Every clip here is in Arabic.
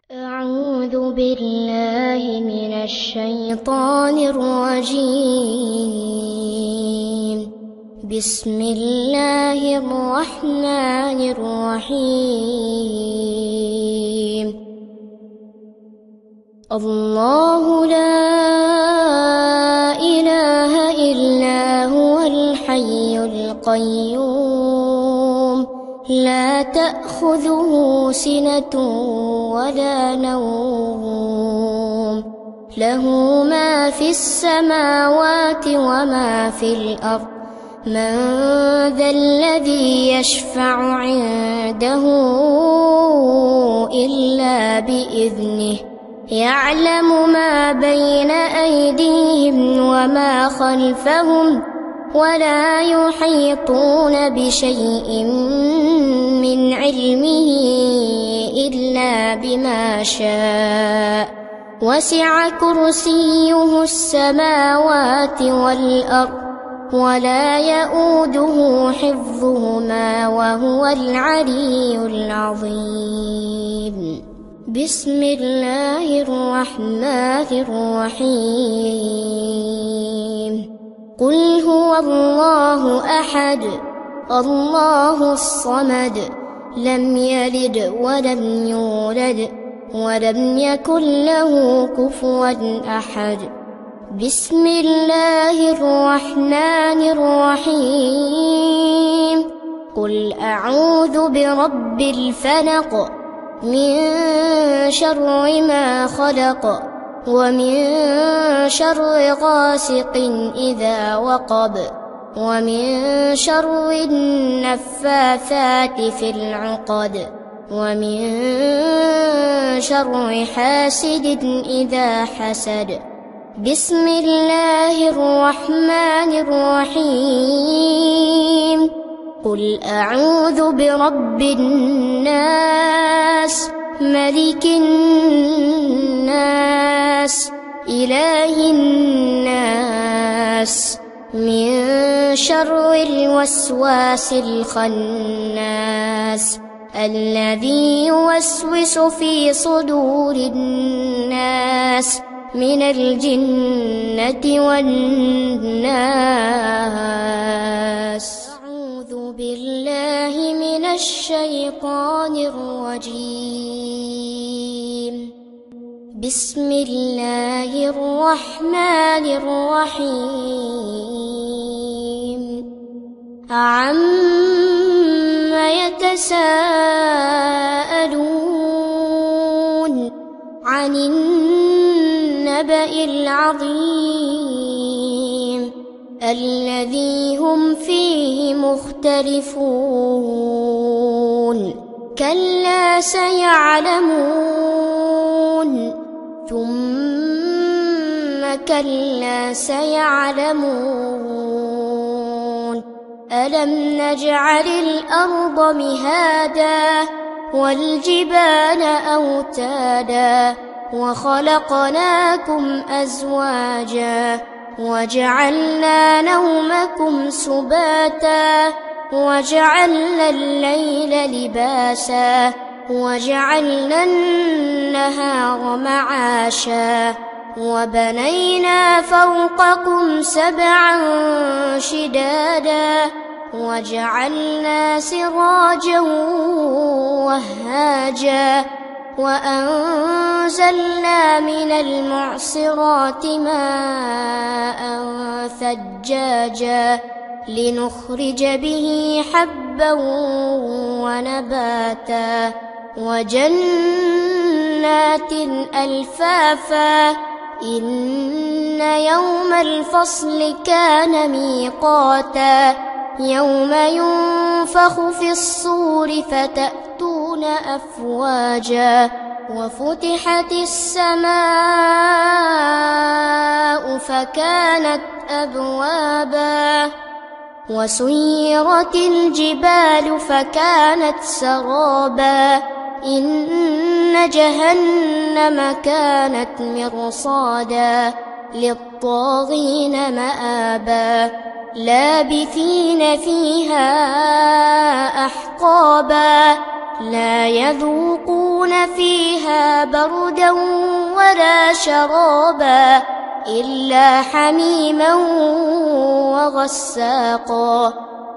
أعوذ بالله من الشيطان الرجيم. بسم الله الرحمن الرحيم. الله لا إله إلا هو الحي القيوم لا تأخذه سنة ولا نوم له ما في السماوات وما في الأرض من ذا الذي يشفع عنده إلا بإذنه يعلم ما بين أيديهم وما خلفهم ولا يحيطون بشيء من علمه إلا بما شاء وسع كرسيه السماوات والأرض ولا يؤوده حفظهما وهو العلي العظيم. بسم الله الرحمن الرحيم. قل هو الله أحد الله الصمد لم يلد ولم يولد ولم يكن له كفوا أحد. بسم الله الرحمن الرحيم. قل أعوذ برب الفلق من شر ما خلق ومن شر غاسق إذا وقب ومن شر النفاثات في العقد ومن شر حاسد إذا حسد. بسم الله الرحمن الرحيم. قل أعوذ برب الناس ملك الناس إله الناس من شر الوسواس الخناس الذي يوسوس في صدور الناس من الجنة والناس. أعوذ بالله من الشيطان الرجيم. بسم الله الرحمن الرحيم. عما يتساءلون عن النبأ العظيم الذي هم فيه مختلفون كلا سيعلمون ثم كلا سيعلمون ألم نجعل الأرض مهادا والجبال أوتادا وخلقناكم أزواجا وجعلنا نومكم سباتا وجعلنا الليل لباسا وجعلنا النهار معاشا وبنينا فوقكم سبعا شدادا وجعلنا سراجا وهاجا وأنزلنا من المعصرات ماء ثجاجا لنخرج به حبا ونباتا وجنات ألفافا إن يوم الفصل كان ميقاتا يوم ينفخ في الصور فتأتون أفواجا وفتحت السماء فكانت أبوابا وسيرت الجبال فكانت سرابا إن جهنم كانت مرصادا للطاغين مآبا لابثين فيها أحقابا لا يذوقون يجدون فيها بردا ولا شرابا إلا حميما وغساقا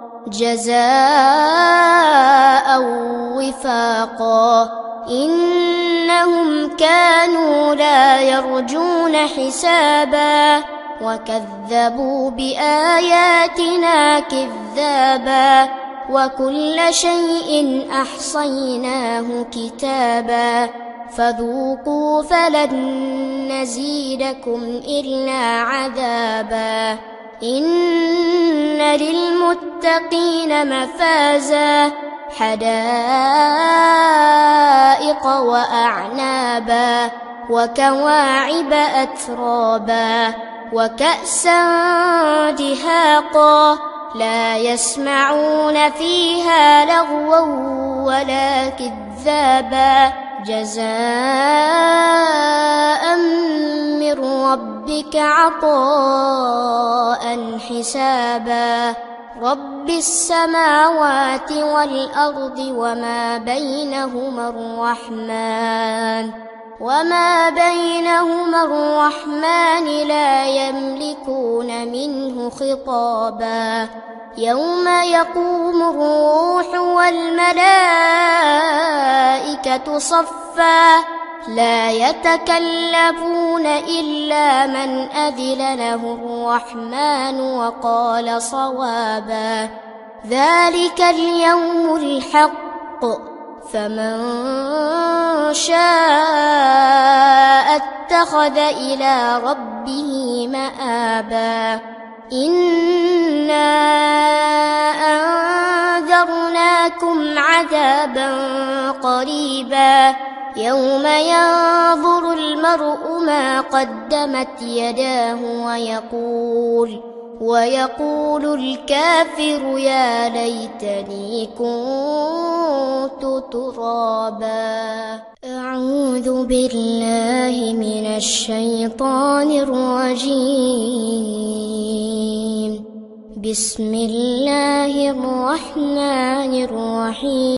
جزاء وفاقا إنهم كانوا لا يرجون حسابا وكذبوا بآياتنا كذابا وكل شيء أحصيناه كتابا فذوقوا فلن نزيدكم إلا عذابا إن للمتقين مفازا حدائق وأعنابا وكواعب أترابا وكأسا دهاقا لا يسمعون فيها لغوا ولا كذابا جزاء من ربك عطاء حسابا رب السماوات والأرض وما بينهما الرحمن لا يملكون منه خطابا يوم يقوم الروح والملائكة صفا لا يتكلمون إلا من أذن له الرحمن وقال صوابا ذلك اليوم الحق فمن شاء اتخذ إلى ربه مآبا إنا أنذرناكم عذابا قريبا يوم ينظر المرء ما قدمت يداه ويقول الكافر يا ليتني كنت ترابا أعوذ بالله من الشيطان الرجيم بسم الله الرحمن الرحيم